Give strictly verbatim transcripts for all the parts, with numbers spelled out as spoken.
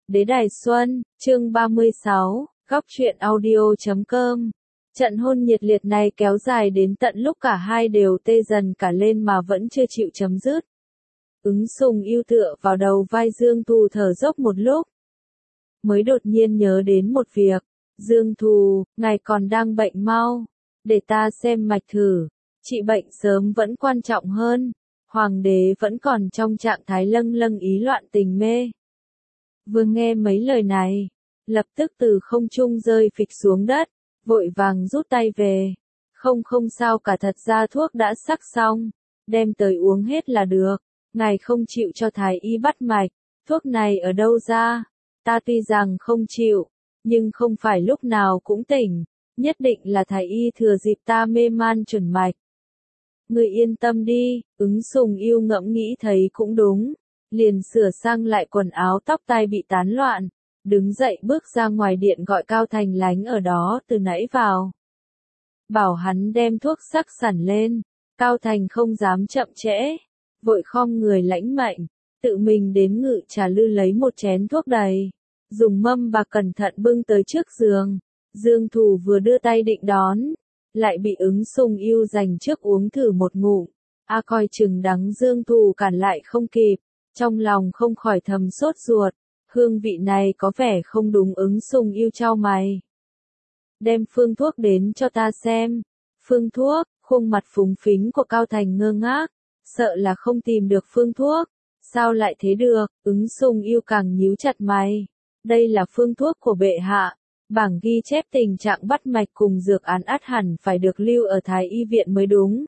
Đế Đài Xuân, chương ba mươi sáu, góc truyện audio chấm com. Trận hôn nhiệt liệt này kéo dài đến tận lúc cả hai đều tê dần cả lên mà vẫn chưa chịu chấm dứt. Ứng Sùng yêu tựa vào đầu vai Dương Thù thở dốc một lúc. Mới đột nhiên nhớ đến một việc. Dương Thù, ngài còn đang bệnh mau. Để ta xem mạch thử. Trị bệnh sớm vẫn quan trọng hơn. Hoàng đế vẫn còn trong trạng thái lâng lâng ý loạn tình mê. Vừa nghe mấy lời này, lập tức từ không trung rơi phịch xuống đất, vội vàng rút tay về. Không không sao cả, thật ra thuốc đã sắc xong, đem tới uống hết là được. Ngài không chịu cho thái y bắt mạch, thuốc này ở đâu ra? Ta tuy rằng không chịu, nhưng không phải lúc nào cũng tỉnh, nhất định là thái y thừa dịp ta mê man chuẩn mạch. Người yên tâm đi, Ứng Sùng yêu ngẫm nghĩ thấy cũng đúng, liền sửa sang lại quần áo tóc tai bị tán loạn, đứng dậy bước ra ngoài điện gọi Cao Thành lánh ở đó từ nãy vào. Bảo hắn đem thuốc sắc sẵn lên, Cao Thành không dám chậm trễ, vội khom người lãnh mệnh, tự mình đến ngự trà lư lấy một chén thuốc đầy, dùng mâm bạc cẩn thận bưng tới trước giường. Dương Thù vừa đưa tay định đón, lại bị Ứng Sùng yêu dành trước uống thử một ngụm. A coi chừng đắng Dương Thù cản lại không kịp, trong lòng không khỏi thầm sốt ruột, hương vị này có vẻ không đúng. Ứng Sùng yêu chau mày. Đem phương thuốc đến cho ta xem. Phương thuốc, khuôn mặt phúng phính của Cao Thành ngơ ngác, sợ là không tìm được phương thuốc. Sao lại thế được? Ứng Sùng yêu càng nhíu chặt mày. Đây là phương thuốc của bệ hạ. Bảng ghi chép tình trạng bắt mạch cùng dược án ắt hẳn phải được lưu ở Thái y viện mới đúng.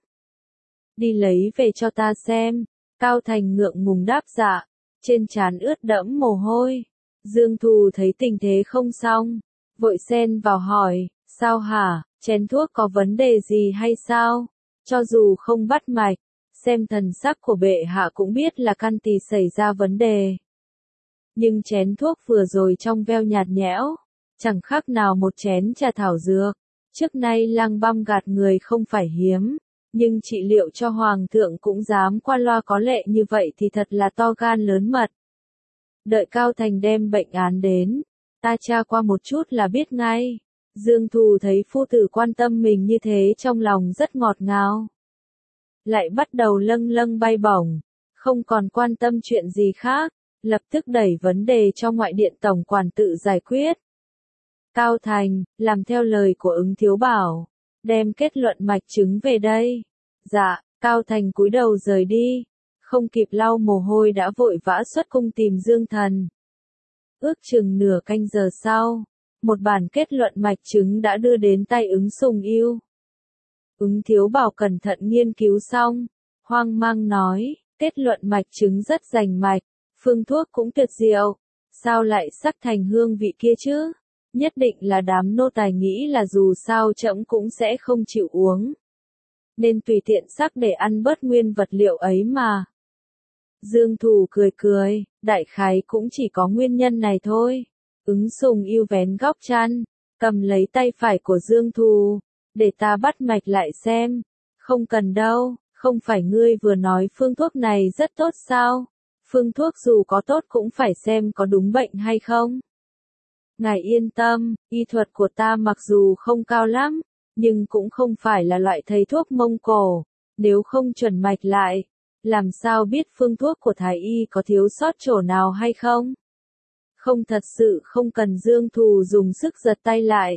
Đi lấy về cho ta xem. Cao Thành ngượng ngùng đáp dạ, trên trán ướt đẫm mồ hôi. Dương Thù thấy tình thế không xong, vội xen vào hỏi, sao hả, chén thuốc có vấn đề gì hay sao? Cho dù không bắt mạch, xem thần sắc của bệ hạ cũng biết là căn tỳ xảy ra vấn đề. Nhưng chén thuốc vừa rồi trong veo nhạt nhẽo, chẳng khác nào một chén trà thảo dược. Trước nay Lăng Băm gạt người không phải hiếm, nhưng trị liệu cho hoàng thượng cũng dám qua loa có lệ như vậy thì thật là to gan lớn mật. Đợi Cao Thành đem bệnh án đến, ta tra qua một chút là biết ngay. Dương Thù thấy phu tử quan tâm mình như thế trong lòng rất ngọt ngào. Lại bắt đầu lâng lâng bay bổng, không còn quan tâm chuyện gì khác, lập tức đẩy vấn đề cho ngoại điện tổng quản tự giải quyết. Cao Thành, làm theo lời của Ứng Thiếu Bảo, đem kết luận mạch chứng về đây. Dạ, Cao Thành cúi đầu rời đi, không kịp lau mồ hôi đã vội vã xuất cung tìm Dương Thần. Ước chừng nửa canh giờ sau, một bản kết luận mạch chứng đã đưa đến tay Ứng Sùng yêu. Ứng Thiếu Bảo cẩn thận nghiên cứu xong, hoang mang nói, kết luận mạch chứng rất rành mạch, phương thuốc cũng tuyệt diệu, sao lại sắc thành hương vị kia chứ? Nhất định là đám nô tài nghĩ là dù sao trẫm cũng sẽ không chịu uống, nên tùy tiện sắc để ăn bớt nguyên vật liệu ấy mà. Dương Thù cười cười, đại khái cũng chỉ có nguyên nhân này thôi. Ứng Sùng yêu vén góc chăn, cầm lấy tay phải của Dương Thù, để ta bắt mạch lại xem. Không cần đâu, không phải ngươi vừa nói phương thuốc này rất tốt sao? Phương thuốc dù có tốt cũng phải xem có đúng bệnh hay không. Ngài yên tâm, y thuật của ta mặc dù không cao lắm, nhưng cũng không phải là loại thầy thuốc Mông Cổ, nếu không chuẩn mạch lại, làm sao biết phương thuốc của thái y có thiếu sót chỗ nào hay không? Không, thật sự không cần. Dương Thù dùng sức giật tay lại.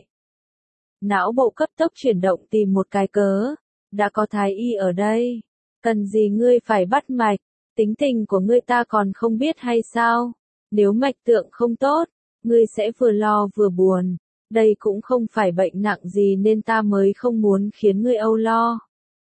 Não bộ cấp tốc chuyển động tìm một cái cớ, đã có thái y ở đây, cần gì ngươi phải bắt mạch, tính tình của ngươi ta còn không biết hay sao? Nếu mạch tượng không tốt, ngươi sẽ vừa lo vừa buồn, đây cũng không phải bệnh nặng gì nên ta mới không muốn khiến ngươi âu lo.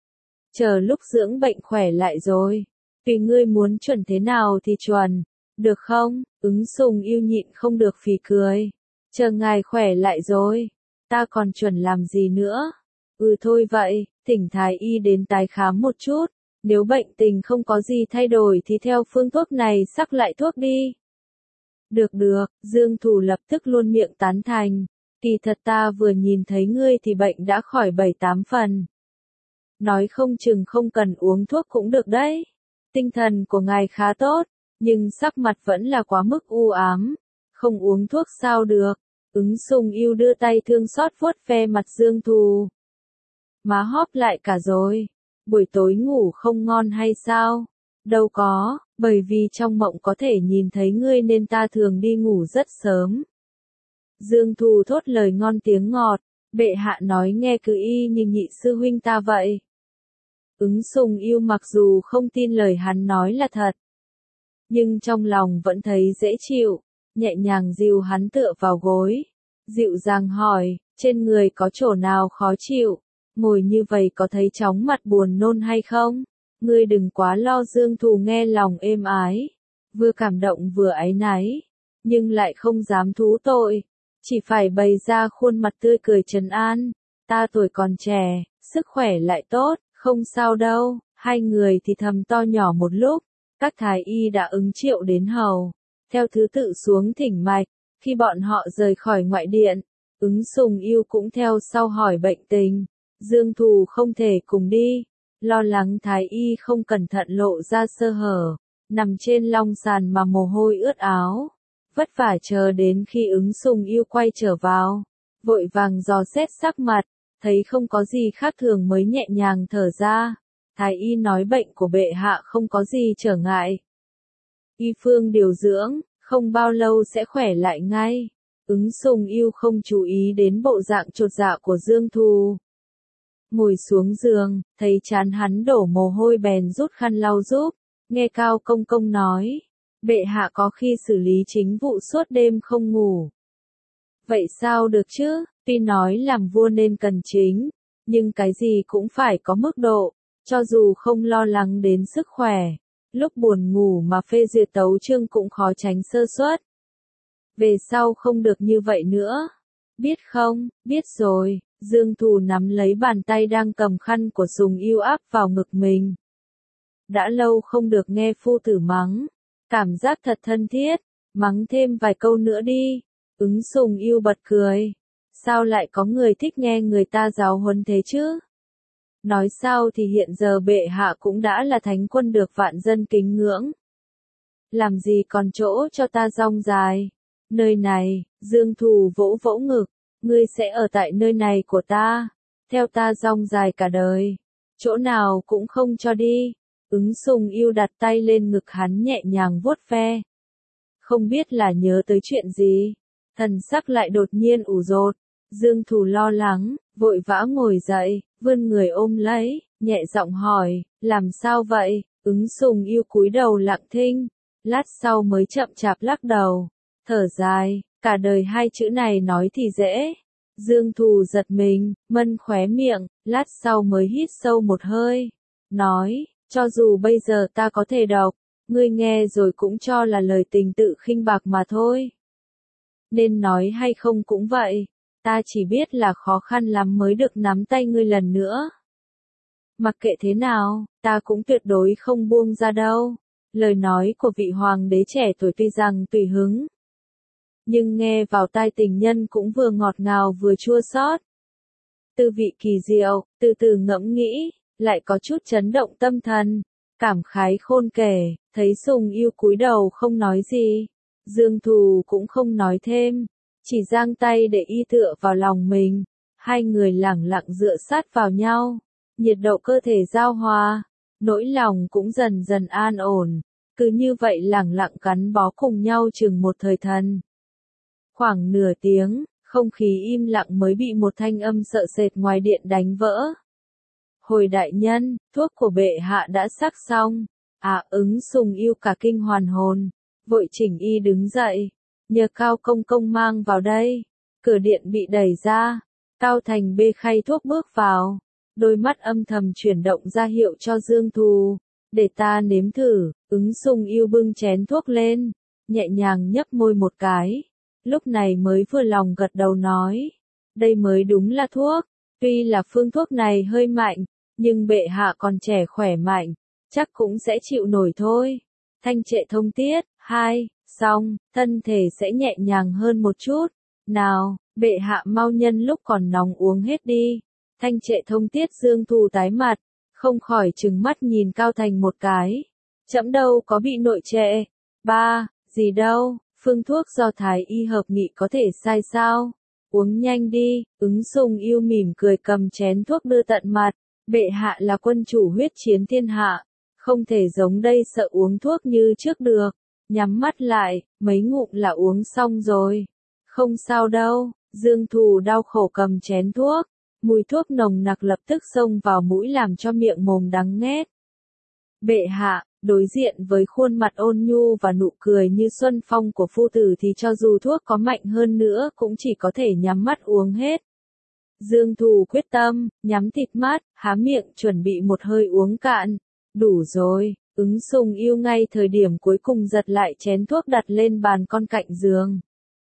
Chờ lúc dưỡng bệnh khỏe lại rồi, tùy ngươi muốn chuẩn thế nào thì chuẩn, được không? Ứng Sùng yêu nhịn không được phì cười. Chờ ngài khỏe lại rồi, ta còn chuẩn làm gì nữa? Ừ thôi vậy, thỉnh thái y đến tái khám một chút, nếu bệnh tình không có gì thay đổi thì theo phương thuốc này sắc lại thuốc đi. Được được, Dương Thù lập tức luôn miệng tán thành. Kỳ thật ta vừa nhìn thấy ngươi thì bệnh đã khỏi bảy tám phần. Nói không chừng không cần uống thuốc cũng được đấy. Tinh thần của ngài khá tốt, nhưng sắc mặt vẫn là quá mức u ám. Không uống thuốc sao được. Ứng Sùng Yêu đưa tay thương xót vuốt ve mặt Dương Thù. Má hóp lại cả rồi. Buổi tối ngủ không ngon hay sao? Đâu có, bởi vì trong mộng có thể nhìn thấy ngươi nên ta thường đi ngủ rất sớm. Dương Thù thốt lời ngon tiếng ngọt, bệ hạ nói nghe cứ y như nhị sư huynh ta vậy. Ứng Sùng Yêu mặc dù không tin lời hắn nói là thật, nhưng trong lòng vẫn thấy dễ chịu, nhẹ nhàng dìu hắn tựa vào gối, dịu dàng hỏi, trên người có chỗ nào khó chịu, ngồi như vậy có thấy chóng mặt buồn nôn hay không? Ngươi đừng quá lo. Dương Thù nghe lòng êm ái, vừa cảm động vừa áy náy, nhưng lại không dám thú tội, chỉ phải bày ra khuôn mặt tươi cười trấn an, ta tuổi còn trẻ, sức khỏe lại tốt, không sao đâu. Hai người thì thầm to nhỏ một lúc, các thái y đã ứng triệu đến hầu, theo thứ tự xuống thỉnh mạch. Khi bọn họ rời khỏi ngoại điện, Ứng Sùng Yêu cũng theo sau hỏi bệnh tình. Dương Thù không thể cùng đi, lo lắng thái y không cẩn thận lộ ra sơ hở, nằm trên long sàn mà mồ hôi ướt áo, vất vả chờ đến khi Ứng Sùng Yêu quay trở vào, vội vàng dò xét sắc mặt, thấy không có gì khác thường mới nhẹ nhàng thở ra. Thái y nói bệnh của bệ hạ không có gì trở ngại, y phương điều dưỡng, không bao lâu sẽ khỏe lại ngay. Ứng Sùng Yêu không chú ý đến bộ dạng chột dạ của Dương Thù. Ngồi xuống giường, thấy trán hắn đổ mồ hôi bèn rút khăn lau giúp, nghe Cao Công Công nói, bệ hạ có khi xử lý chính vụ suốt đêm không ngủ. Vậy sao được chứ, tuy nói làm vua nên cần chính, nhưng cái gì cũng phải có mức độ, cho dù không lo lắng đến sức khỏe, lúc buồn ngủ mà phê duyệt tấu chương cũng khó tránh sơ suất. Về sau không được như vậy nữa. Biết không, biết rồi. Dương Thù nắm lấy bàn tay đang cầm khăn của Sùng Yêu áp vào ngực mình. Đã lâu không được nghe phu tử mắng, cảm giác thật thân thiết, mắng thêm vài câu nữa đi. Ứng Sùng Yêu bật cười. Sao lại có người thích nghe người ta giáo huấn thế chứ? Nói sao thì hiện giờ bệ hạ cũng đã là thánh quân được vạn dân kính ngưỡng. Làm gì còn chỗ cho ta rong dài? Nơi này, Dương Thù vỗ vỗ ngực, ngươi sẽ ở tại nơi này của ta, theo ta rong dài cả đời, chỗ nào cũng không cho đi. Ứng Sùng Yêu đặt tay lên ngực hắn nhẹ nhàng vuốt ve. Không biết là nhớ tới chuyện gì, thần sắc lại đột nhiên ủ rột. Dương Thù lo lắng, vội vã ngồi dậy, vươn người ôm lấy, nhẹ giọng hỏi, làm sao vậy? Ứng Sùng Yêu cúi đầu lặng thinh, lát sau mới chậm chạp lắc đầu, thở dài, cả đời hai chữ này nói thì dễ. Dương Thù giật mình, mân khóe miệng, lát sau mới hít sâu một hơi, nói, cho dù bây giờ ta có thể đọc, ngươi nghe rồi cũng cho là lời tình tự khinh bạc mà thôi. Nên nói hay không cũng vậy, ta chỉ biết là khó khăn lắm mới được nắm tay ngươi lần nữa. Mặc kệ thế nào, ta cũng tuyệt đối không buông ra đâu. Lời nói của vị hoàng đế trẻ tuổi tuy rằng tùy hứng, nhưng nghe vào tai tình nhân cũng vừa ngọt ngào vừa chua xót. Tư vị kỳ diệu, từ từ ngẫm nghĩ, lại có chút chấn động tâm thần, cảm khái khôn kể, thấy Sùng Yêu cúi đầu không nói gì. Dương Thù cũng không nói thêm, chỉ giang tay để y tựa vào lòng mình, hai người lẳng lặng dựa sát vào nhau, nhiệt độ cơ thể giao hòa, nỗi lòng cũng dần dần an ổn, cứ như vậy lẳng lặng gắn bó cùng nhau chừng một thời thần. Khoảng nửa tiếng, không khí im lặng mới bị một thanh âm sợ sệt ngoài điện đánh vỡ. Hồi đại nhân, thuốc của bệ hạ đã sắc xong. À, Ứng Sùng Yêu cả kinh hoàn hồn, vội chỉnh y đứng dậy, nhờ Cao Công Công mang vào đây. Cửa điện bị đẩy ra, Cao Thành bê khay thuốc bước vào, đôi mắt âm thầm chuyển động ra hiệu cho Dương Thù, để ta nếm thử. Ứng Sùng Yêu bưng chén thuốc lên, nhẹ nhàng nhấp môi một cái, lúc này mới vừa lòng gật đầu nói, đây mới đúng là thuốc, tuy là phương thuốc này hơi mạnh, nhưng bệ hạ còn trẻ khỏe mạnh, chắc cũng sẽ chịu nổi thôi. Thanh trệ thông tiết, hai, xong, thân thể sẽ nhẹ nhàng hơn một chút. Nào, bệ hạ mau nhân lúc còn nóng uống hết đi. Thanh trệ thông tiết. Dương Thù tái mặt, không khỏi trừng mắt nhìn Cao Thành một cái. Trẫm đâu có bị nội trệ. Ba, gì đâu, phương thuốc do Thái y hợp nghị có thể sai sao? Uống nhanh đi, Ứng Sùng Yêu mỉm cười cầm chén thuốc đưa tận mặt, bệ hạ là quân chủ huyết chiến thiên hạ, không thể giống đây sợ uống thuốc như trước được, nhắm mắt lại, mấy ngụm là uống xong rồi. Không sao đâu, Dương Thù đau khổ cầm chén thuốc, mùi thuốc nồng nặc lập tức xông vào mũi làm cho miệng mồm đắng nghét. Bệ hạ, đối diện với khuôn mặt ôn nhu và nụ cười như xuân phong của phu tử thì cho dù thuốc có mạnh hơn nữa cũng chỉ có thể nhắm mắt uống hết. Dương Thù quyết tâm, nhắm thịt mắt, há miệng chuẩn bị một hơi uống cạn. Đủ rồi, Ứng Sùng Yêu ngay thời điểm cuối cùng giật lại chén thuốc đặt lên bàn con cạnh giường.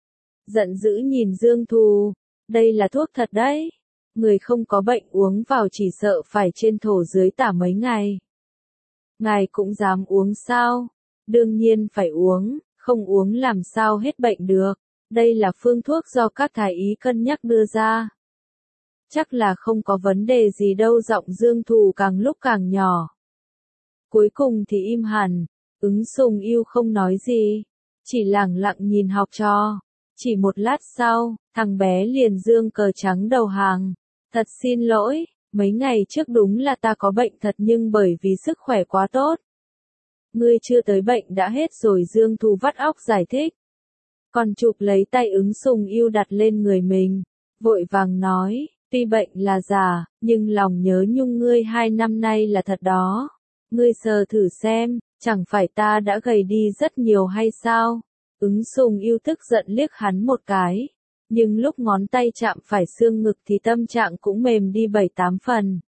Giận dữ nhìn Dương Thù, đây là thuốc thật đấy. Người không có bệnh uống vào chỉ sợ phải trên thổ dưới tả mấy ngày. Ngài cũng dám uống sao? Đương nhiên phải uống, không uống làm sao hết bệnh được. Đây là phương thuốc do các thái y cân nhắc đưa ra. Chắc là không có vấn đề gì đâu. Giọng Dương Thù càng lúc càng nhỏ. Cuối cùng thì im hẳn, Ứng Sùng Yêu không nói gì, chỉ lẳng lặng nhìn học trò. Chỉ một lát sau, thằng bé liền dương cờ trắng đầu hàng. Thật xin lỗi, mấy ngày trước đúng là ta có bệnh thật nhưng bởi vì sức khỏe quá tốt. Ngươi chưa tới bệnh đã hết rồi. Dương Thù vắt óc giải thích. Còn chụp lấy tay Ứng Sùng Yêu đặt lên người mình, vội vàng nói, tuy bệnh là giả, nhưng lòng nhớ nhung ngươi hai năm nay là thật đó. Ngươi sờ thử xem, chẳng phải ta đã gầy đi rất nhiều hay sao? Ứng Sùng Yêu tức giận liếc hắn một cái, nhưng lúc ngón tay chạm phải xương ngực thì tâm trạng cũng mềm đi bảy tám phần.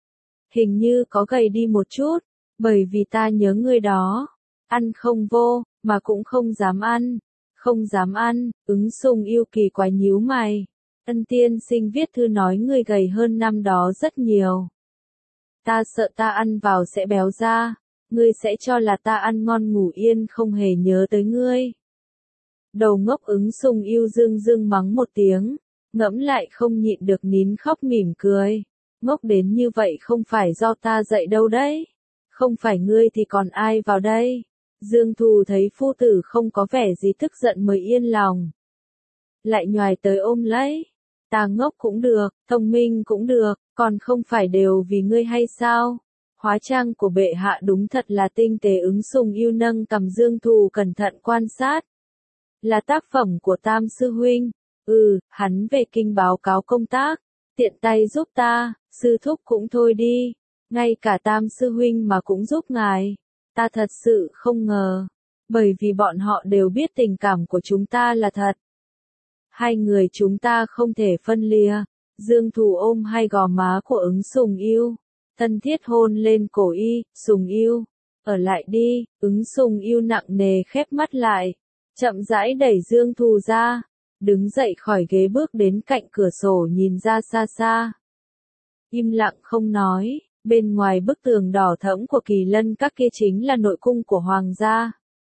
Hình như có gầy đi một chút, bởi vì ta nhớ ngươi đó. Ăn không vô, mà cũng không dám ăn. Không dám ăn, Ứng Sùng Yêu kỳ quái nhíu mày. Ân tiên sinh viết thư nói ngươi gầy hơn năm đó rất nhiều. Ta sợ ta ăn vào sẽ béo ra, ngươi sẽ cho là ta ăn ngon ngủ yên không hề nhớ tới ngươi. Đầu ngốc Ứng Sùng Yêu dương dương mắng một tiếng, ngẫm lại không nhịn được nín khóc mỉm cười. Ngốc đến như vậy không phải do ta dạy đâu đấy. Không phải ngươi thì còn ai vào đây. Dương Thù thấy phu tử không có vẻ gì tức giận mới yên lòng. Lại nhoài tới ôm lấy. Ta ngốc cũng được, thông minh cũng được, còn không phải đều vì ngươi hay sao? Hóa trang của bệ hạ đúng thật là tinh tế. Ứng Sùng Yêu nâng cầm Dương Thù cẩn thận quan sát. Là tác phẩm của Tam sư huynh. Ừ, hắn về kinh báo cáo công tác, tiện tay giúp ta, sư thúc cũng thôi đi. Ngay cả Tam sư huynh mà cũng giúp ngài. Ta thật sự không ngờ, bởi vì bọn họ đều biết tình cảm của chúng ta là thật. Hai người chúng ta không thể phân lìa. Dương Thù ôm hai gò má của Ứng Sùng Yêu, thân thiết hôn lên cổ y. Sùng Yêu, ở lại đi. Ứng Sùng Yêu nặng nề khép mắt lại, chậm rãi đẩy Dương Thù ra, đứng dậy khỏi ghế bước đến cạnh cửa sổ nhìn ra xa xa. Im lặng không nói. Bên ngoài bức tường đỏ thẫm của Kỳ Lân Các kia chính là nội cung của hoàng gia.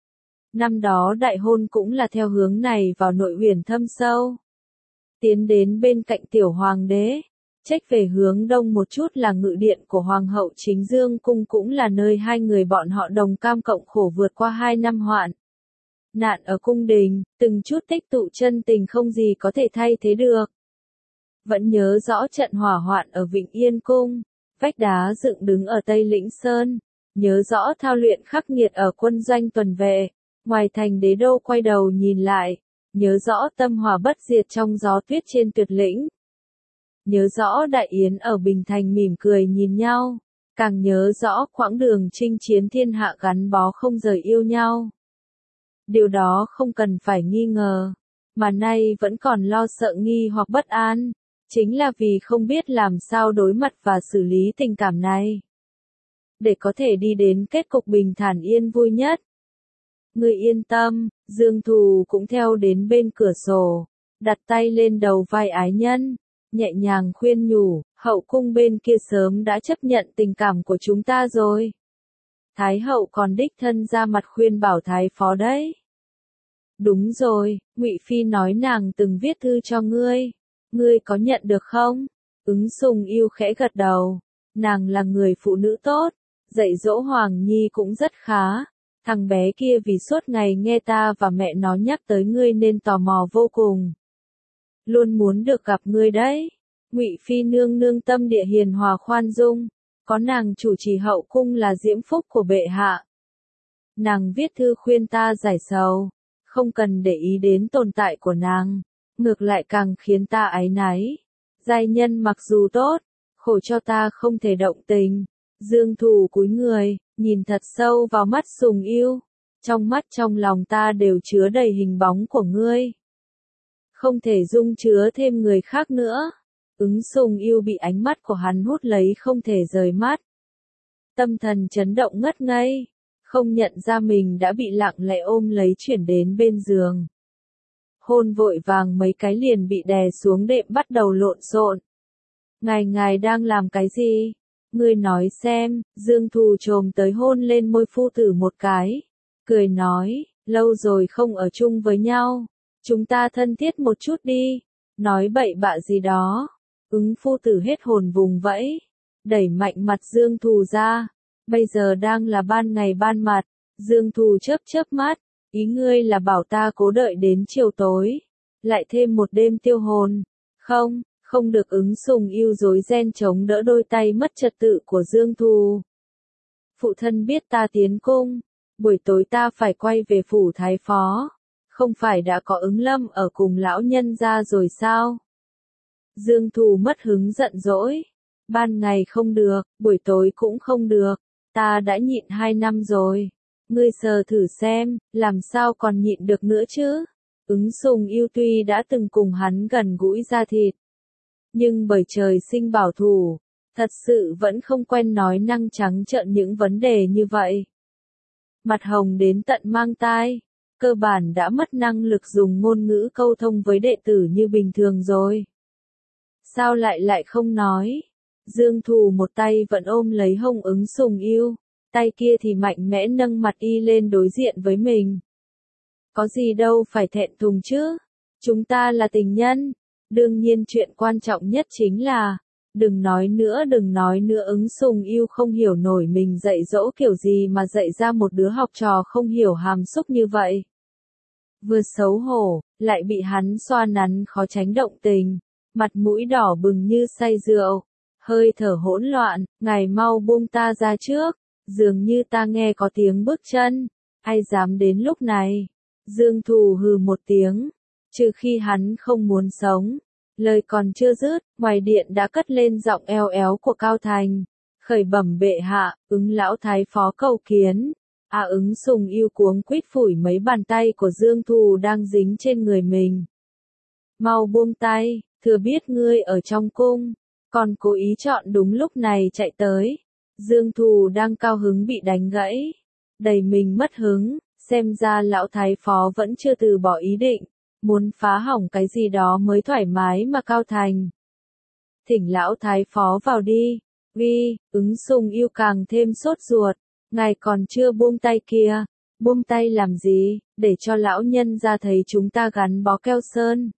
Năm đó đại hôn cũng là theo hướng này vào nội uyển thâm sâu. Tiến đến bên cạnh tiểu hoàng đế, trách về hướng đông một chút là ngự điện của hoàng hậu Chính Dương cung, cũng là nơi hai người bọn họ đồng cam cộng khổ vượt qua hai năm hoạn nạn ở cung đình, từng chút tích tụ chân tình không gì có thể thay thế được. Vẫn nhớ rõ trận hỏa hoạn ở Vịnh Yên cung, vách đá dựng đứng ở Tây Lĩnh Sơn, nhớ rõ thao luyện khắc nghiệt ở quân doanh tuần vệ, ngoài thành đế đô quay đầu nhìn lại, nhớ rõ tâm hòa bất diệt trong gió tuyết trên tuyệt lĩnh. Nhớ rõ đại yến ở Bình Thành mỉm cười nhìn nhau, càng nhớ rõ quãng đường chinh chiến thiên hạ gắn bó không rời yêu nhau. Điều đó không cần phải nghi ngờ, mà nay vẫn còn lo sợ nghi hoặc bất an, chính là vì không biết làm sao đối mặt và xử lý tình cảm này, để có thể đi đến kết cục bình thản yên vui nhất. Ngươi yên tâm, Dương Thù cũng theo đến bên cửa sổ, đặt tay lên đầu vai ái nhân, nhẹ nhàng khuyên nhủ, hậu cung bên kia sớm đã chấp nhận tình cảm của chúng ta rồi. Thái hậu còn đích thân ra mặt khuyên bảo thái phó đấy. Đúng rồi, Ngụy Phi nói nàng từng viết thư cho ngươi, ngươi có nhận được không? Ứng Sùng Yêu khẽ gật đầu, nàng là người phụ nữ tốt, dạy dỗ Hoàng Nhi cũng rất khá, Thằng bé kia vì suốt ngày nghe ta và mẹ nó nhắc tới ngươi nên tò mò vô cùng. Luôn muốn được gặp ngươi đấy. Ngụy Phi nương nương tâm địa hiền hòa khoan dung, có nàng chủ trì hậu cung là diễm phúc của bệ hạ. Nàng viết thư khuyên ta giải sầu, không cần để ý đến tồn tại của nàng, ngược lại càng khiến ta áy náy. Giai nhân mặc dù tốt, khổ cho ta không thể động tình. Dương Thù cúi người, nhìn thật sâu vào mắt Sùng Ưu. Trong mắt trong lòng ta đều chứa đầy hình bóng của ngươi. Không thể dung chứa thêm người khác nữa. Ứng Sùng Ưu bị ánh mắt của hắn hút lấy không thể rời mắt. Tâm thần chấn động ngất ngây, không nhận ra mình đã bị lặng lẽ ôm lấy chuyển đến bên giường. Hôn vội vàng mấy cái liền bị đè xuống đệm bắt đầu lộn xộn. Ngài ngài đang làm cái gì? Ngươi nói xem. Dương Thù chồm tới hôn lên môi phu tử một cái. Cười nói, lâu rồi không ở chung với nhau. Chúng ta thân thiết một chút đi. Nói bậy bạ gì đó. Ứng phu tử hết hồn vùng vẫy. Đẩy mạnh mặt Dương Thù ra. Bây giờ đang là ban ngày ban mặt. Dương Thù chớp chớp mắt. Ý ngươi là bảo ta cố đợi đến chiều tối. Lại thêm một đêm tiêu hồn. Không, không được. Ứng Sùng Ưu rối ren chống đỡ đôi tay mất trật tự của Dương Thù. Phụ thân biết ta tiến cung. Buổi tối ta phải quay về phủ thái phó. Không phải đã có Ứng Lâm ở cùng lão nhân gia rồi sao? Dương Thù mất hứng giận dỗi. Ban ngày không được, buổi tối cũng không được. Ta đã nhịn hai năm rồi. Ngươi sờ thử xem, làm sao còn nhịn được nữa chứ? Ứng Sùng Ưu tuy đã từng cùng hắn gần gũi da thịt, nhưng bởi trời sinh bảo thủ, thật sự vẫn không quen nói năng trắng trợn những vấn đề như vậy. Mặt hồng đến tận mang tai, cơ bản đã mất năng lực dùng ngôn ngữ câu thông với đệ tử như bình thường rồi. Sao lại lại không nói? Dương Thù một tay vẫn ôm lấy hông Ứng Sùng Ưu, tay kia thì mạnh mẽ nâng mặt y lên đối diện với mình. Có gì đâu phải thẹn thùng chứ? Chúng ta là tình nhân. Đương nhiên chuyện quan trọng nhất chính là, đừng nói nữa đừng nói nữa. Ứng Sùng Ưu không hiểu nổi mình dạy dỗ kiểu gì mà dạy ra một đứa học trò không hiểu hàm xúc như vậy. Vừa xấu hổ, lại bị hắn xoa nắn khó tránh động tình, mặt mũi đỏ bừng như say rượu, hơi thở hỗn loạn. Ngài mau buông ta ra trước, dường như ta nghe có tiếng bước chân, ai dám đến lúc này. Dương Thù hừ một tiếng, trừ khi hắn không muốn sống. Lời còn chưa dứt, ngoài điện đã cất lên giọng eo éo của Cao Thành. Khởi bẩm bệ hạ, Ứng lão thái phó cầu kiến. À Ứng Sùng Ưu cuống quýt phủi mấy bàn tay của Dương Thù đang dính trên người mình. Mau buông tay, thừa biết ngươi ở trong cung, còn cố ý chọn đúng lúc này chạy tới. Dương Thù đang cao hứng bị đánh gãy, đầy mình mất hứng, xem ra lão thái phó vẫn chưa từ bỏ ý định, muốn phá hỏng cái gì đó mới thoải mái mà. Cao Thành, thỉnh lão thái phó vào đi. Ghi, Ứng Sùng Ưu càng thêm sốt ruột, ngài còn chưa buông tay kìa. Buông tay làm gì, để cho lão nhân ra thấy chúng ta gắn bó keo sơn.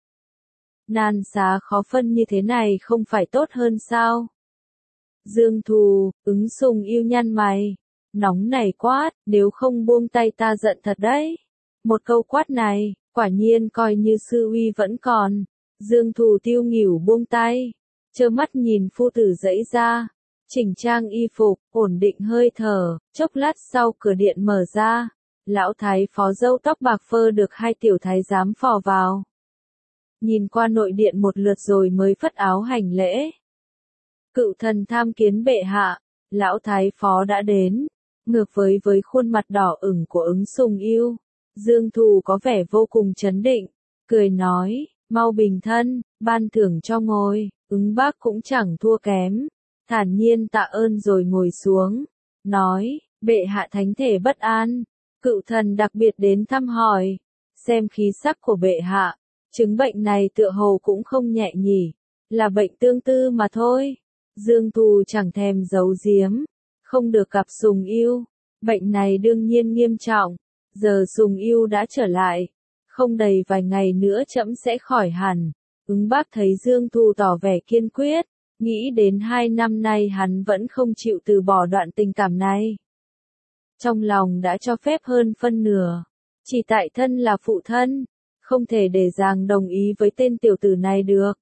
Nan xá khó phân như thế này không phải tốt hơn sao? Dương Thù, Ứng Sùng Ưu nhăn mày, nóng này quát, nếu không buông tay ta giận thật đấy. Một câu quát này, quả nhiên coi như sư uy vẫn còn. Dương Thù tiêu nghỉu buông tay, trơ mắt nhìn phu tử dãy ra, chỉnh trang y phục, ổn định hơi thở. Chốc lát sau cửa điện mở ra, lão thái phó râu tóc bạc phơ được hai tiểu thái giám phò vào. Nhìn qua nội điện một lượt rồi mới phất áo hành lễ. Cựu thần tham kiến bệ hạ. Lão thái phó đã đến. Ngược với với khuôn mặt đỏ ửng của Ứng Sùng Ưu, Dương Thù có vẻ vô cùng chấn định, cười nói, mau bình thân, ban thưởng cho ngồi. Ứng bác cũng chẳng thua kém, thản nhiên tạ ơn rồi ngồi xuống, nói, bệ hạ thánh thể bất an, cựu thần đặc biệt đến thăm hỏi. Xem khí sắc của bệ hạ, chứng bệnh này tựa hồ cũng không nhẹ nhỉ, là bệnh tương tư mà thôi. Dương Thù chẳng thèm giấu giếm, không được gặp Sùng Ưu, bệnh này đương nhiên nghiêm trọng. Giờ Sùng Ưu đã trở lại, không đầy vài ngày nữa trẫm sẽ khỏi hẳn. Ứng bác thấy Dương Thù tỏ vẻ kiên quyết, nghĩ đến hai năm nay hắn vẫn không chịu từ bỏ đoạn tình cảm này. Trong lòng đã cho phép hơn phân nửa. Chỉ tại thân là phụ thân, không thể để Giàng đồng ý với tên tiểu tử này được.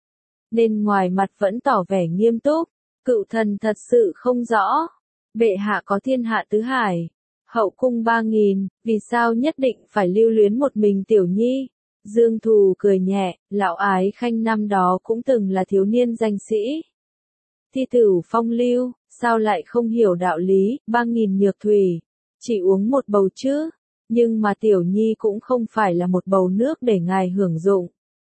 Nên ngoài mặt vẫn tỏ vẻ nghiêm túc, cựu thần thật sự không rõ. Bệ hạ có thiên hạ tứ hải, hậu cung ba nghìn, vì sao nhất định phải lưu luyến một mình tiểu nhi? Dương Thù cười nhẹ, lão Ái Khanh năm đó cũng từng là thiếu niên danh sĩ. Thi tử phong lưu, sao lại không hiểu đạo lý, ba nghìn nhược thủy, chỉ uống một bầu chứ, nhưng mà tiểu nhi cũng không phải là một bầu nước để ngài hưởng dụng.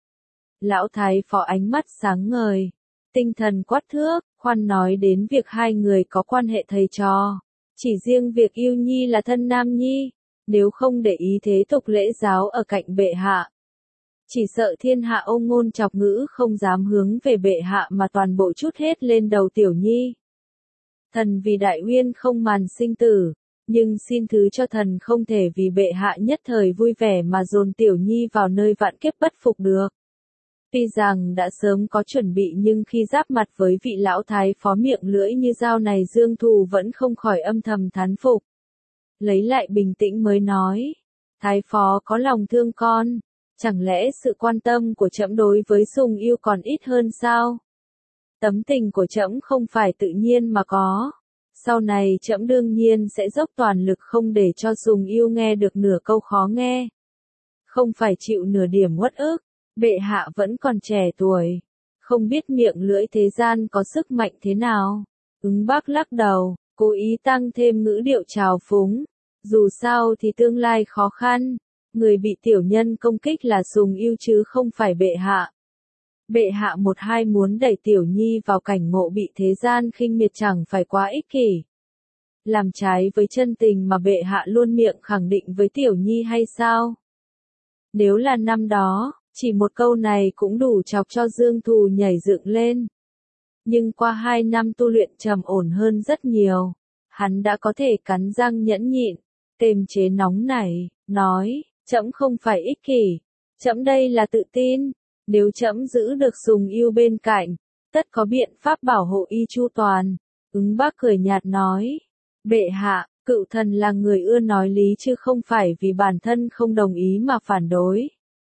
Lão Thái Phó ánh mắt sáng ngời, tinh thần quát thước, khoan nói đến việc hai người có quan hệ thầy trò. Chỉ riêng việc yêu nhi là thân nam nhi, nếu không để ý thế tục lễ giáo ở cạnh bệ hạ. Chỉ sợ thiên hạ ô ngôn chọc ngữ không dám hướng về bệ hạ mà toàn bộ chút hết lên đầu tiểu nhi. Thần vì đại uyên không màn sinh tử, nhưng xin thứ cho thần không thể vì bệ hạ nhất thời vui vẻ mà dồn tiểu nhi vào nơi vạn kiếp bất phục được. Tuy rằng đã sớm có chuẩn bị nhưng khi giáp mặt với vị lão thái phó miệng lưỡi như dao này Dương Thù vẫn không khỏi âm thầm thán phục. Lấy lại bình tĩnh mới nói, thái phó có lòng thương con, chẳng lẽ sự quan tâm của trẫm đối với Sùng Yêu còn ít hơn sao? Tấm tình của trẫm không phải tự nhiên mà có. Sau này trẫm đương nhiên sẽ dốc toàn lực không để cho Sùng Yêu nghe được nửa câu khó nghe. Không phải chịu nửa điểm uất ức. Bệ hạ vẫn còn trẻ tuổi, không biết miệng lưỡi thế gian có sức mạnh thế nào. Ứng Bác lắc đầu, cố ý tăng thêm ngữ điệu trào phúng. Dù sao thì tương lai khó khăn, người bị tiểu nhân công kích là Sùng Yêu chứ không phải bệ hạ. Bệ hạ một hai muốn đẩy tiểu nhi vào cảnh ngộ bị thế gian khinh miệt chẳng phải quá ích kỷ. Làm trái với chân tình mà bệ hạ luôn miệng khẳng định với tiểu nhi hay sao? Nếu là năm đó, chỉ một câu này cũng đủ chọc cho Dương Thù nhảy dựng lên. Nhưng qua hai năm tu luyện trầm ổn hơn rất nhiều, hắn đã có thể cắn răng nhẫn nhịn, kiềm chế nóng nảy, nói, trẫm không phải ích kỷ, trẫm đây là tự tin, nếu trẫm giữ được Sùng Yêu bên cạnh, tất có biện pháp bảo hộ y chu toàn. Ứng Bác cười nhạt nói, bệ hạ, cựu thần là người ưa nói lý chứ không phải vì bản thân không đồng ý mà phản đối.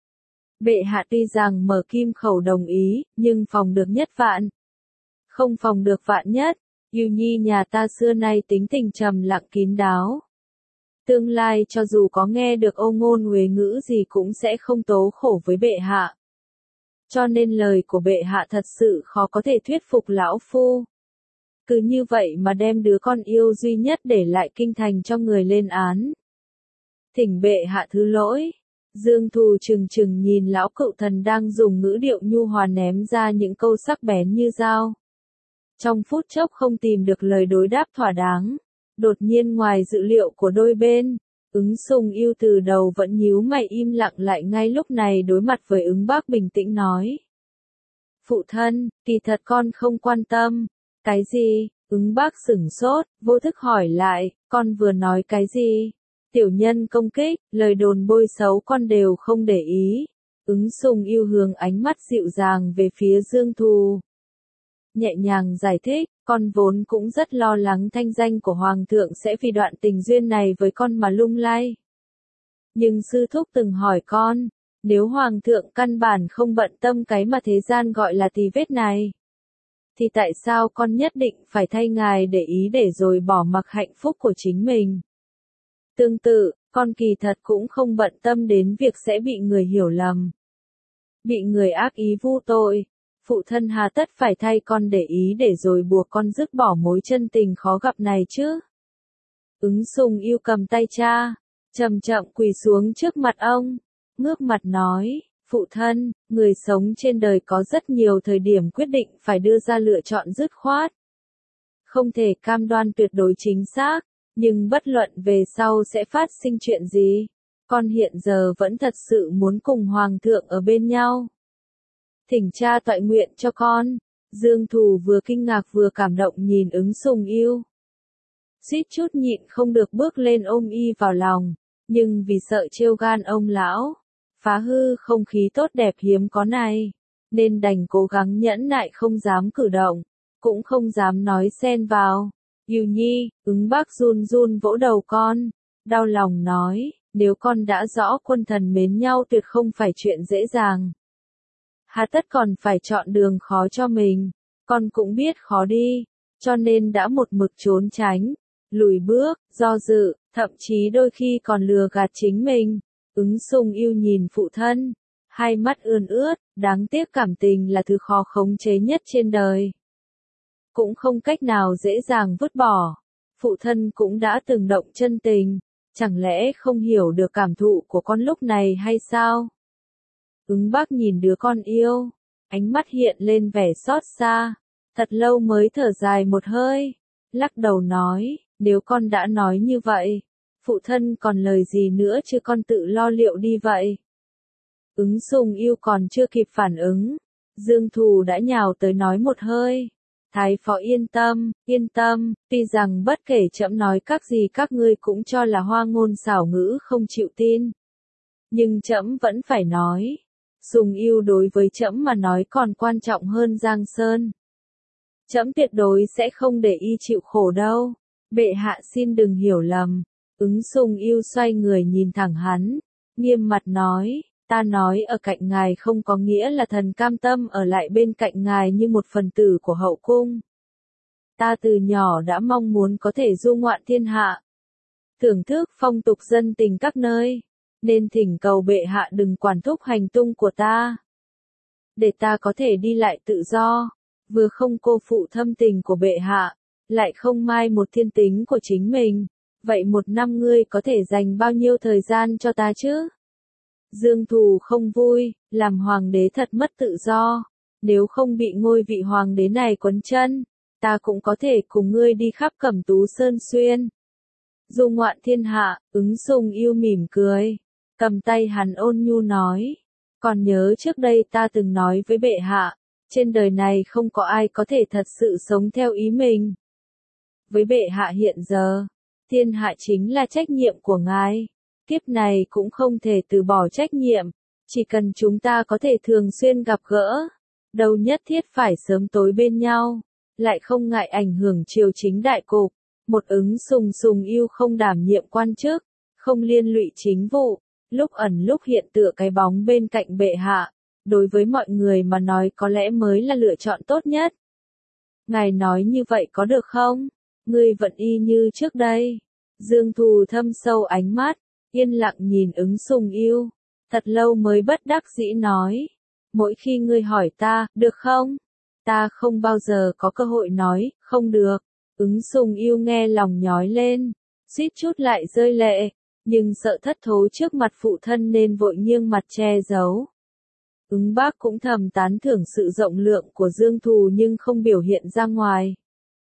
Bệ hạ tuy rằng mở kim khẩu đồng ý, nhưng phòng được nhất vạn. Không phòng được vạn nhất, Yêu nhi nhà ta xưa nay tính tình trầm lặng kín đáo. Tương lai cho dù có nghe được ô ngôn huế ngữ gì cũng sẽ không tố khổ với bệ hạ. Cho nên lời của bệ hạ thật sự khó có thể thuyết phục lão phu. Cứ như vậy mà đem đứa con yêu duy nhất để lại kinh thành cho người lên án. Thỉnh bệ hạ thứ lỗi. Dương Thù trừng trừng nhìn lão cựu thần đang dùng ngữ điệu nhu hòa ném ra những câu sắc bén như dao. Trong phút chốc không tìm được lời đối đáp thỏa đáng. Đột nhiên ngoài dự liệu của đôi bên, Ứng Sùng Yêu từ đầu vẫn nhíu mày im lặng lại ngay lúc này đối mặt với Ứng Bác bình tĩnh nói. Phụ thân, kỳ thật con không quan tâm. Cái gì? Ứng Bác sửng sốt, vô thức hỏi lại, con vừa nói cái gì? Tiểu nhân công kích, lời đồn bôi xấu con đều không để ý. Ứng Sùng Yêu hướng ánh mắt dịu dàng về phía Dương Thù. Nhẹ nhàng giải thích, con vốn cũng rất lo lắng thanh danh của Hoàng thượng sẽ vì đoạn tình duyên này với con mà lung lay. Nhưng sư thúc từng hỏi con, nếu Hoàng thượng căn bản không bận tâm cái mà thế gian gọi là tì vết này, thì tại sao con nhất định phải thay ngài để ý để rồi bỏ mặc hạnh phúc của chính mình? Tương tự, con kỳ thật cũng không bận tâm đến việc sẽ bị người hiểu lầm, bị người ác ý vu tội. Phụ thân hà tất phải thay con để ý để rồi buộc con dứt bỏ mối chân tình khó gặp này chứ? Ứng Sùng Yêu cầm tay cha, chậm chậm quỳ xuống trước mặt ông, ngước mặt nói, phụ thân, người sống trên đời có rất nhiều thời điểm quyết định phải đưa ra lựa chọn dứt khoát. Không thể cam đoan tuyệt đối chính xác, nhưng bất luận về sau sẽ phát sinh chuyện gì, con hiện giờ vẫn thật sự muốn cùng Hoàng thượng ở bên nhau. Thỉnh cha toại nguyện cho con. Dương Thù vừa kinh ngạc vừa cảm động nhìn Ứng Sùng Yêu. Suýt chút nhịn không được bước lên ôm y vào lòng, nhưng vì sợ trêu gan ông lão, phá hư không khí tốt đẹp hiếm có này, nên đành cố gắng nhẫn nại không dám cử động, cũng không dám nói xen vào. Yêu nhi, ứng bác run run vỗ đầu con, đau lòng nói, nếu con đã rõ quân thần mến nhau tuyệt không phải chuyện dễ dàng. Hà tất còn phải chọn đường khó cho mình, con cũng biết khó đi, cho nên đã một mực trốn tránh, lùi bước, do dự, thậm chí đôi khi còn lừa gạt chính mình. Ứng Sùng Yêu nhìn phụ thân, hai mắt ươn ướt, đáng tiếc cảm tình là thứ khó khống chế nhất trên đời. Cũng không cách nào dễ dàng vứt bỏ. Phụ thân cũng đã từng động chân tình, chẳng lẽ không hiểu được cảm thụ của con lúc này hay sao? Ứng bác nhìn đứa con yêu, ánh mắt hiện lên vẻ xót xa, thật lâu mới thở dài một hơi, lắc đầu nói, nếu con đã nói như vậy, phụ thân còn lời gì nữa chứ con tự lo liệu đi vậy. Ứng Sùng Yêu còn chưa kịp phản ứng, Dương Thù đã nhào tới nói một hơi. Thái phó yên tâm, yên tâm, tuy rằng bất kể trẫm nói các gì các ngươi cũng cho là hoa ngôn xảo ngữ không chịu tin. Nhưng trẫm vẫn phải nói, Sùng Yêu đối với trẫm mà nói còn quan trọng hơn Giang Sơn. Trẫm tuyệt đối sẽ không để y chịu khổ đâu, bệ hạ xin đừng hiểu lầm. Ứng Sùng Yêu xoay người nhìn thẳng hắn, nghiêm mặt nói, ta nói ở cạnh ngài không có nghĩa là thần cam tâm ở lại bên cạnh ngài như một phần tử của hậu cung. Ta từ nhỏ đã mong muốn có thể du ngoạn thiên hạ, thưởng thức phong tục dân tình các nơi, nên thỉnh cầu bệ hạ đừng quản thúc hành tung của ta. Để ta có thể đi lại tự do, vừa không cô phụ thâm tình của bệ hạ, lại không mai một thiên tính của chính mình. Vậy một năm ngươi có thể dành bao nhiêu thời gian cho ta chứ? Dương Thù không vui, làm hoàng đế thật mất tự do. Nếu không bị ngôi vị hoàng đế này quấn chân, ta cũng có thể cùng ngươi đi khắp Cẩm Tú Sơn Xuyên. Du ngoạn thiên hạ, Ứng Sùng Yêu mỉm cười, cầm tay hắn ôn nhu nói. Còn nhớ trước đây ta từng nói với bệ hạ, trên đời này không có ai có thể thật sự sống theo ý mình. Với bệ hạ hiện giờ, thiên hạ chính là trách nhiệm của ngài. Kiếp này cũng không thể từ bỏ trách nhiệm, chỉ cần chúng ta có thể thường xuyên gặp gỡ, đâu nhất thiết phải sớm tối bên nhau, lại không ngại ảnh hưởng triều chính đại cục. Một Ứng Sùng Sùng Yêu không đảm nhiệm quan chức, không liên lụy chính vụ, lúc ẩn lúc hiện tựa cái bóng bên cạnh bệ hạ, đối với mọi người mà nói có lẽ mới là lựa chọn tốt nhất. Ngài nói như vậy có được không? Ngươi vẫn y như trước đây. Dương Thù thâm sâu ánh mắt, yên lặng nhìn Ứng Sùng Yêu, thật lâu mới bất đắc dĩ nói. Mỗi khi ngươi hỏi ta, được không? Ta không bao giờ có cơ hội nói, không được. Ứng Sùng Yêu nghe lòng nhói lên, suýt chút lại rơi lệ, nhưng sợ thất thố trước mặt phụ thân nên vội nghiêng mặt che giấu. Ứng Bác cũng thầm tán thưởng sự rộng lượng của Dương Thù nhưng không biểu hiện ra ngoài.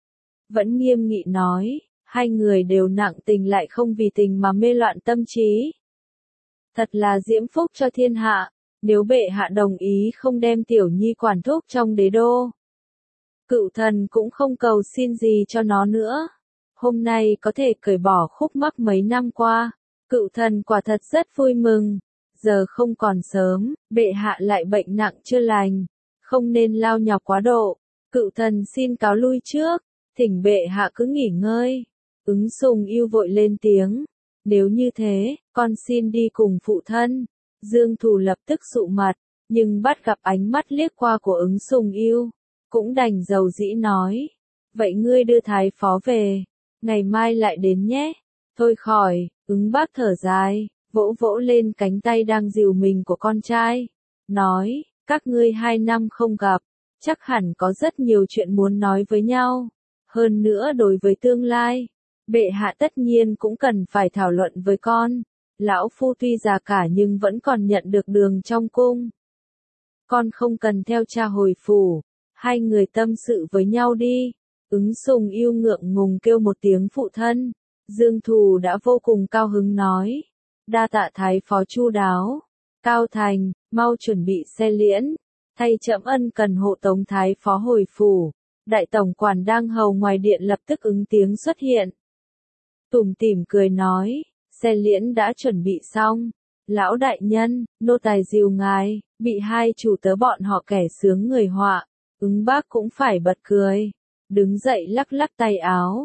Vẫn nghiêm nghị nói, hai người đều nặng tình lại không vì tình mà mê loạn tâm trí. Thật là diễm phúc cho thiên hạ, nếu bệ hạ đồng ý không đem tiểu nhi quản thúc trong đế đô. Cựu thần cũng không cầu xin gì cho nó nữa. Hôm nay có thể cởi bỏ khúc mắc mấy năm qua, cựu thần quả thật rất vui mừng. Giờ không còn sớm, bệ hạ lại bệnh nặng chưa lành, không nên lao nhọc quá độ. Cựu thần xin cáo lui trước, thỉnh bệ hạ cứ nghỉ ngơi. Ứng Sùng Yêu vội lên tiếng, nếu như thế, con xin đi cùng phụ thân. Dương Thù lập tức sụ mặt, nhưng bắt gặp ánh mắt liếc qua của Ứng Sùng Yêu, cũng đành dầu dĩ nói, vậy ngươi đưa thái phó về, ngày mai lại đến nhé. Thôi khỏi, Ứng Bác thở dài, vỗ vỗ lên cánh tay đang dìu mình của con trai, nói, các ngươi hai năm không gặp, chắc hẳn có rất nhiều chuyện muốn nói với nhau. Hơn nữa đối với tương lai, bệ hạ tất nhiên cũng cần phải thảo luận với con. Lão phu tuy già cả nhưng vẫn còn nhận được đường trong cung. Con không cần theo cha hồi phủ, hai người tâm sự với nhau đi. Ứng Sùng Yêu ngượng ngùng kêu một tiếng phụ thân. Dương Thù đã vô cùng cao hứng nói, đa tạ thái phó chu đáo. Cao Thành, mau chuẩn bị xe liễn, thay trẫm ân cần hộ tống thái phó hồi phủ. Đại tổng quản đang hầu ngoài điện lập tức ứng tiếng xuất hiện. Tủm tỉm cười nói, xe liễn đã chuẩn bị xong. Lão đại nhân, nô tài dìu ngài, bị hai chủ tớ bọn họ kẻ sướng người họa. Ứng Bác cũng phải bật cười, đứng dậy lắc lắc tay áo.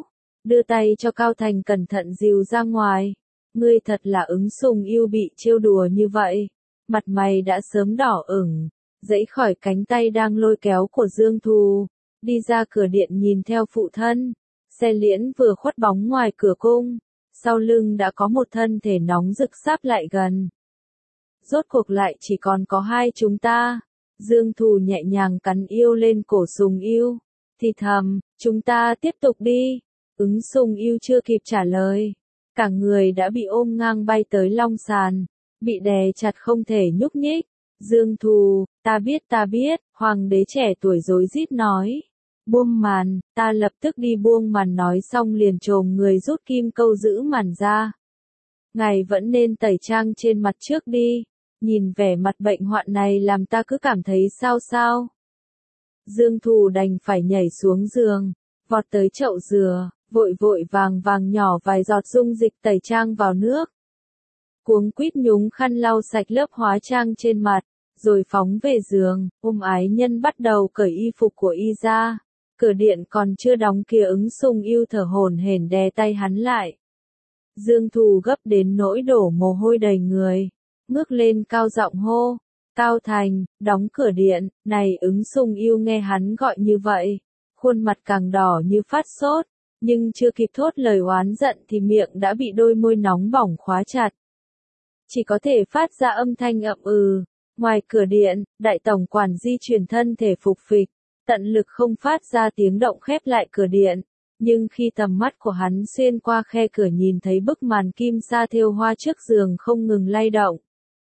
đưa tay cho Cao Thành cẩn thận dìu ra ngoài. Ngươi thật là ứng sùng yêu bị trêu đùa như vậy. Mặt mày đã sớm đỏ ửng, giãy khỏi cánh tay đang lôi kéo của Dương Thù, đi ra cửa điện nhìn theo phụ thân. Xe liễn vừa khuất bóng ngoài cửa cung, sau lưng đã có một thân thể nóng rực sáp lại gần. Rốt cuộc lại chỉ còn có hai chúng ta. Dương Thù nhẹ nhàng cắn yêu lên cổ Sùng Yêu, thì thầm, chúng ta tiếp tục đi. Ứng Sùng Yêu chưa kịp trả lời, cả người đã bị ôm ngang bay tới long sàn, bị đè chặt không thể nhúc nhích. Dương Thù, ta biết ta biết, hoàng đế trẻ tuổi rối rít nói. Buông màn, ta lập tức đi buông màn, nói xong liền chồm người rút kim câu giữ màn ra. Ngài vẫn nên tẩy trang trên mặt trước đi, nhìn vẻ mặt bệnh hoạn này làm ta cứ cảm thấy sao sao. Dương Thù đành phải nhảy xuống giường, vọt tới chậu dừa, vội vội vàng vàng nhỏ vài giọt dung dịch tẩy trang vào nước. Cuống quýt nhúng khăn lau sạch lớp hóa trang trên mặt, rồi phóng về giường, ôm ái nhân bắt đầu cởi y phục của y ra. Cửa điện còn chưa đóng kia Ứng Sùng Yêu thở hổn hển đè tay hắn lại. Dương Thù gấp đến nỗi đổ mồ hôi đầy người, ngước lên cao giọng hô, Cao Thành, đóng cửa điện. Này Ứng Sùng Yêu nghe hắn gọi như vậy, khuôn mặt càng đỏ như phát sốt, nhưng chưa kịp thốt lời oán giận thì miệng đã bị đôi môi nóng bỏng khóa chặt. Chỉ có thể phát ra âm thanh ậm ừ. Ngoài cửa điện, đại tổng quản di chuyển thân thể phục phịch, tận lực không phát ra tiếng động khép lại cửa điện. Nhưng khi tầm mắt của hắn xuyên qua khe cửa nhìn thấy bức màn kim sa thêu hoa trước giường không ngừng lay động,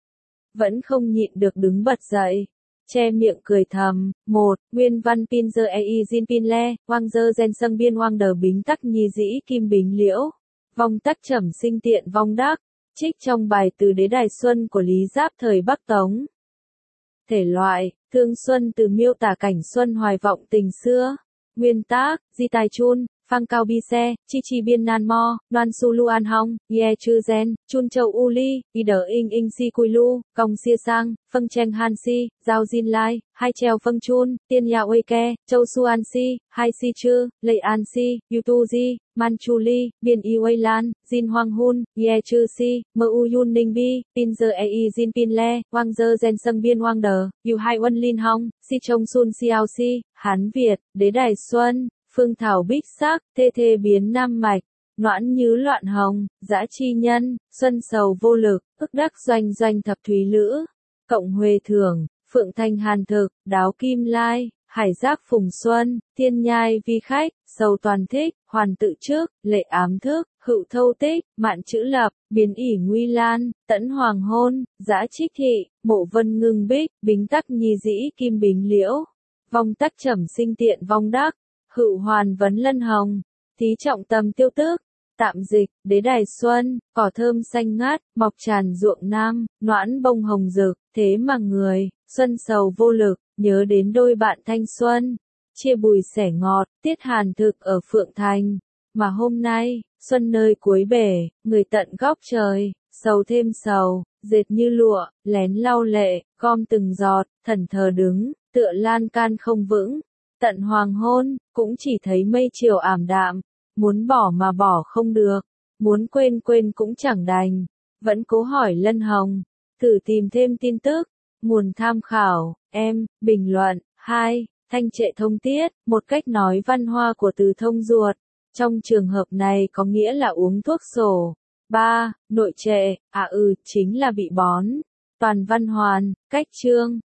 vẫn không nhịn được đứng bật dậy, che miệng cười thầm. Một, Nguyên văn pin dơ e y zin pin le, hoang dơ gen sâm biên hoang đờ bính tắc nhi dĩ kim bính liễu, vong tắc trầm sinh tiện vong đắc, trích trong bài từ Đế Đài Xuân của Lý Giáp thời Bắc Tống. Thể loại, thương xuân từ miêu tả cảnh xuân hoài vọng tình xưa. Nguyên tác, Di Tài Chun, Phang Cao Bi Se, Chi Chi Biên Nan Mo, Loan Su Lu An Hong, Ye Chư Gen, Chun Châu U Ly, Y Đờ In In Si Cui Lu, Cong Xia Sang, Phâng Cheng Han Si, Giao Jin Lai, Hai Treo Phâng Chun, Tiên Yao Uê Ke, Châu Su An Si, Hai Si Chư, Lệ An Si, Yu Tu Di, Man Chu Li, Biên Y Uê Lan, Jin Hoang Hun, Ye Chư Si, Mơ U Yun Ninh Bi, Pin Dơ E Y Jin Pin Le, Hoang Dơ Gen Sâm Biên Hoang Đờ, Yu Hai Uân Lin Hong, Si Trông Sun Xiao Si, Hán Việt, Đế Đài Xuân. Phương thảo bích sắc, thê thê biến nam mạch, noãn như loạn hồng, dã chi nhân, xuân sầu vô lực, ức đắc doanh doanh thập thúy lữ, cộng huê thưởng, phượng thanh hàn thực, đáo kim lai, hải giác phùng xuân, thiên nhai vi khách, sầu toàn thích, hoàn tự trước, lệ ám thức, hữu thâu tích, mạn chữ lập, biến ỉ nguy lan, tẫn hoàng hôn, dã trích thị, mộ vân ngưng bích, bính tắc nhi dĩ kim bính liễu, vong tắc trầm sinh tiện vong đắc. Hữu hoàn vấn lân hồng, thí trọng tâm tiêu tước, tạm dịch, Đế Đài Xuân, cỏ thơm xanh ngát, mọc tràn ruộng nam, noãn bông hồng rực, thế mà người, xuân sầu vô lực, nhớ đến đôi bạn thanh xuân, chia bùi sẻ ngọt, tiết hàn thực ở Phượng Thành, mà hôm nay, xuân nơi cuối bể, người tận góc trời, sầu thêm sầu, dệt như lụa, lén lau lệ, gom từng giọt, thần thờ đứng, tựa lan can không vững. Tận hoàng hôn, cũng chỉ thấy mây chiều ảm đạm, muốn bỏ mà bỏ không được, muốn quên quên cũng chẳng đành, vẫn cố hỏi Lân Hồng, thử tìm thêm tin tức, nguồn tham khảo, em, bình luận, hai, thanh trệ thông tiết, một cách nói văn hoa của từ thông ruột, trong trường hợp này có nghĩa là uống thuốc sổ, ba, nội trệ, à ừ, chính là bị bón, toàn văn hoàn, cách chương.